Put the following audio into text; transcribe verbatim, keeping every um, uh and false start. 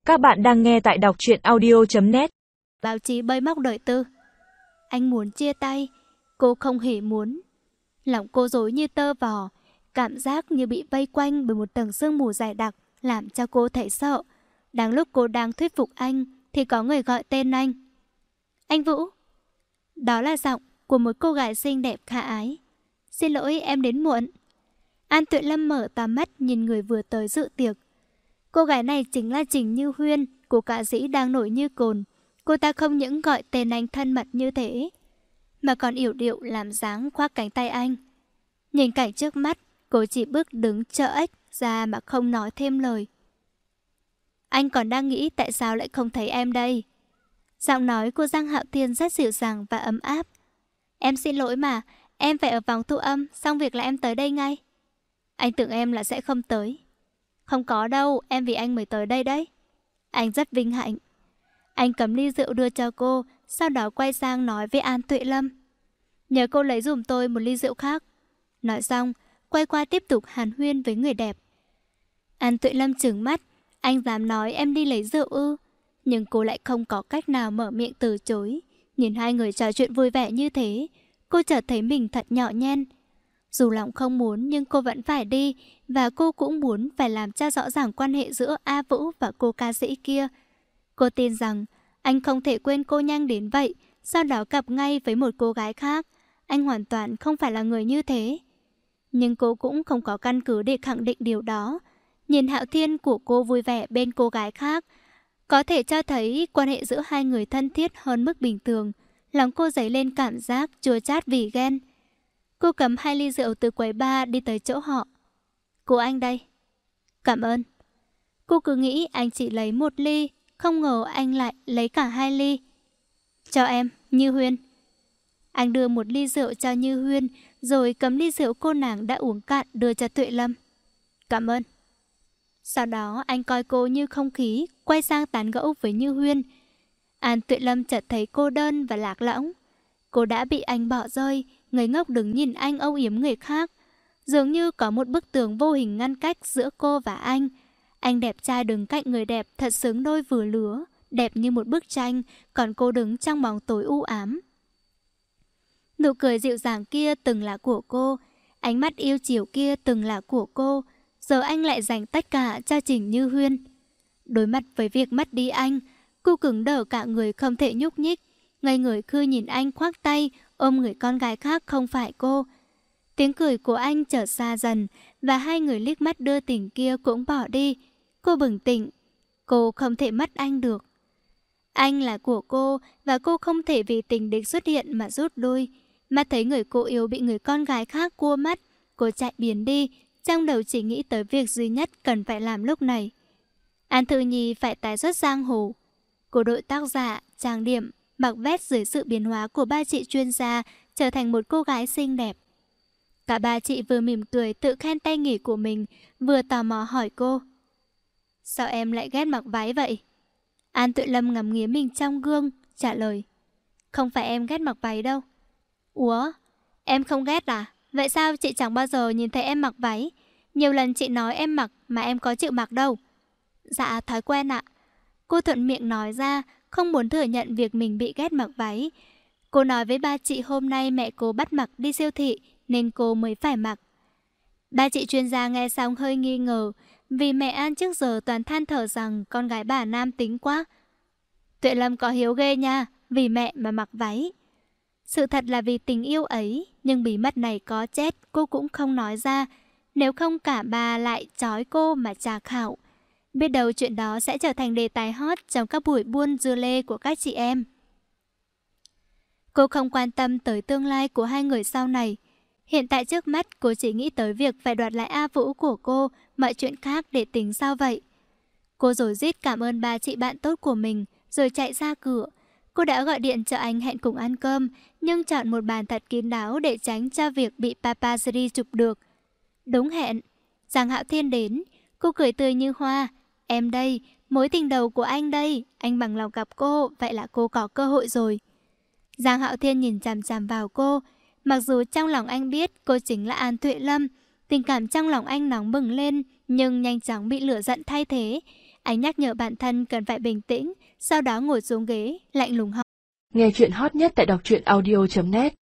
Các bạn đang nghe tại đọc truyện audio chấm net. Báo chí bới móc đời tư. Anh muốn chia tay, cô không hề muốn. Lòng cô rối như tơ vò, cảm giác như bị vây quanh bởi một tầng sương mù dày đặc làm cho cô thấy sợ. Đang lúc cô đang thuyết phục anh thì có người gọi tên anh. Anh Vũ. Đó là giọng của một cô gái xinh đẹp khả ái. Xin lỗi em đến muộn. An Tuệ Lâm mở to mắt nhìn người vừa tới dự tiệc. Cô gái này chính là Trình Như Huyên, của ca sĩ đang nổi như cồn. Cô ta không những gọi tên anh thân mật như thế, mà còn yểu điệu làm dáng khoác cánh tay anh. Nhìn cảnh trước mắt, cô chỉ bước đứng chờ ếch ra mà không nói thêm lời. Anh còn đang nghĩ tại sao lại không thấy em đây. Giọng nói của Giang Hạo Thiên rất dịu dàng và ấm áp. Em xin lỗi mà, em phải ở vòng thu âm, xong việc là em tới đây ngay. Anh tưởng em là sẽ không tới. Không có đâu, em vì anh mới tới đây đấy. Anh rất vinh hạnh. Anh cầm ly rượu đưa cho cô, sau đó quay sang nói với An Tuệ Lâm. Nhớ cô lấy giùm tôi một ly rượu khác. Nói xong, quay qua tiếp tục hàn huyên với người đẹp. An Tuệ Lâm trừng mắt. Anh dám nói em đi lấy rượu ư? Nhưng cô lại không có cách nào mở miệng từ chối. Nhìn hai người trò chuyện vui vẻ như thế, cô chợt thấy mình thật nhỏ nhen. Dù lòng không muốn nhưng cô vẫn phải đi, và cô cũng muốn phải làm cho rõ ràng quan hệ giữa A Vũ và cô ca sĩ kia. Cô tin rằng anh không thể quên cô nhanh đến vậy, sau đó gặp ngay với một cô gái khác. Anh hoàn toàn không phải là người như thế. Nhưng cô cũng không có căn cứ để khẳng định điều đó. Nhìn Hạo Thiên của cô vui vẻ bên cô gái khác, có thể cho thấy quan hệ giữa hai người thân thiết hơn mức bình thường. Lòng cô dấy lên cảm giác chua chát vì ghen. Cô cầm hai ly rượu từ quầy bar đi tới chỗ họ. Cô anh đây. Cảm ơn. Cô cứ nghĩ anh chỉ lấy một ly, không ngờ anh lại lấy cả hai ly. Cho em, Như Huyên. Anh đưa một ly rượu cho Như Huyên, rồi cầm ly rượu cô nàng đã uống cạn đưa cho Tuệ Lâm. Cảm ơn. Sau đó anh coi cô như không khí, quay sang tán gẫu với Như Huyên. An Tuệ Lâm chợt thấy cô đơn và lạc lõng. Cô đã bị anh bỏ rơi, ngây ngốc đứng nhìn anh âu yếm người khác. Dường như có một bức tường vô hình ngăn cách giữa cô và anh. Anh đẹp trai đứng cạnh người đẹp thật xứng đôi vừa lứa, đẹp như một bức tranh, còn cô đứng trong bóng tối u ám. Nụ cười dịu dàng kia từng là của cô, ánh mắt yêu chiều kia từng là của cô. Giờ anh lại dành tất cả cho Trình Như Huyên. Đối mặt với việc mất đi anh, cô cứng đờ cả người không thể nhúc nhích. Ngây người khư nhìn anh khoác tay ôm người con gái khác không phải cô. Tiếng cười của anh chợt xa dần, và hai người liếc mắt đưa tình kia cũng bỏ đi. Cô bừng tỉnh. Cô không thể mất anh được. Anh là của cô, và cô không thể vì tình địch xuất hiện mà rút lui. Mà thấy người cô yêu bị người con gái khác cua mắt, cô chạy biến đi, trong đầu chỉ nghĩ tới việc duy nhất cần phải làm lúc này. An Thư Nhi phải tái xuất giang hồ. Cô đội tóc giả, trang điểm, mặc vest dưới sự biến hóa của ba chị chuyên gia, trở thành một cô gái xinh đẹp. Cả ba chị vừa mỉm cười tự khen tay nghề của mình, vừa tò mò hỏi cô. Sao em lại ghét mặc váy vậy? An Tuệ Lâm ngắm nghía mình trong gương, trả lời. Không phải em ghét mặc váy đâu. Ủa, em không ghét à? Vậy sao chị chẳng bao giờ nhìn thấy em mặc váy? Nhiều lần chị nói em mặc mà em có chịu mặc đâu. Dạ, thói quen ạ. Cô thuận miệng nói ra, không muốn thừa nhận việc mình bị ghét mặc váy. Cô nói với ba chị hôm nay mẹ cô bắt mặc đi siêu thị, nên cô mới phải mặc. Ba chị chuyên gia nghe xong hơi nghi ngờ, vì mẹ An trước giờ toàn than thở rằng con gái bà nam tính quá. Tuệ Lâm có hiếu ghê nha, vì mẹ mà mặc váy. Sự thật là vì tình yêu ấy, nhưng bí mật này có chết cô cũng không nói ra. Nếu không cả bà lại trói cô mà trà khảo. Biết đâu chuyện đó sẽ trở thành đề tài hot trong các buổi buôn dưa lê của các chị em. Cô không quan tâm tới tương lai của hai người sau này. Hiện tại trước mắt cô chỉ nghĩ tới việc phải đoạt lại A Vũ của cô, mọi chuyện khác để tính sao vậy. Cô rồi rít cảm ơn ba chị bạn tốt của mình, rồi chạy ra cửa. Cô đã gọi điện cho anh hẹn cùng ăn cơm, nhưng chọn một bàn thật kín đáo để tránh cho việc bị paparazzi chụp được. Đúng hẹn, Giang Hạo Thiên đến. Cô cười tươi như hoa. Em đây, mối tình đầu của anh đây. Anh bằng lòng gặp cô, vậy là cô có cơ hội rồi. Giang Hạo Thiên nhìn chằm chằm vào cô. Mặc dù trong lòng anh biết cô chính là An Tuệ Lâm, tình cảm trong lòng anh nóng bừng lên, nhưng nhanh chóng bị lửa giận thay thế. Anh nhắc nhở bản thân cần phải bình tĩnh, sau đó ngồi xuống ghế, lạnh lùng hỏi. Nghe chuyện hot nhất tại đọc truyện audio chấm net.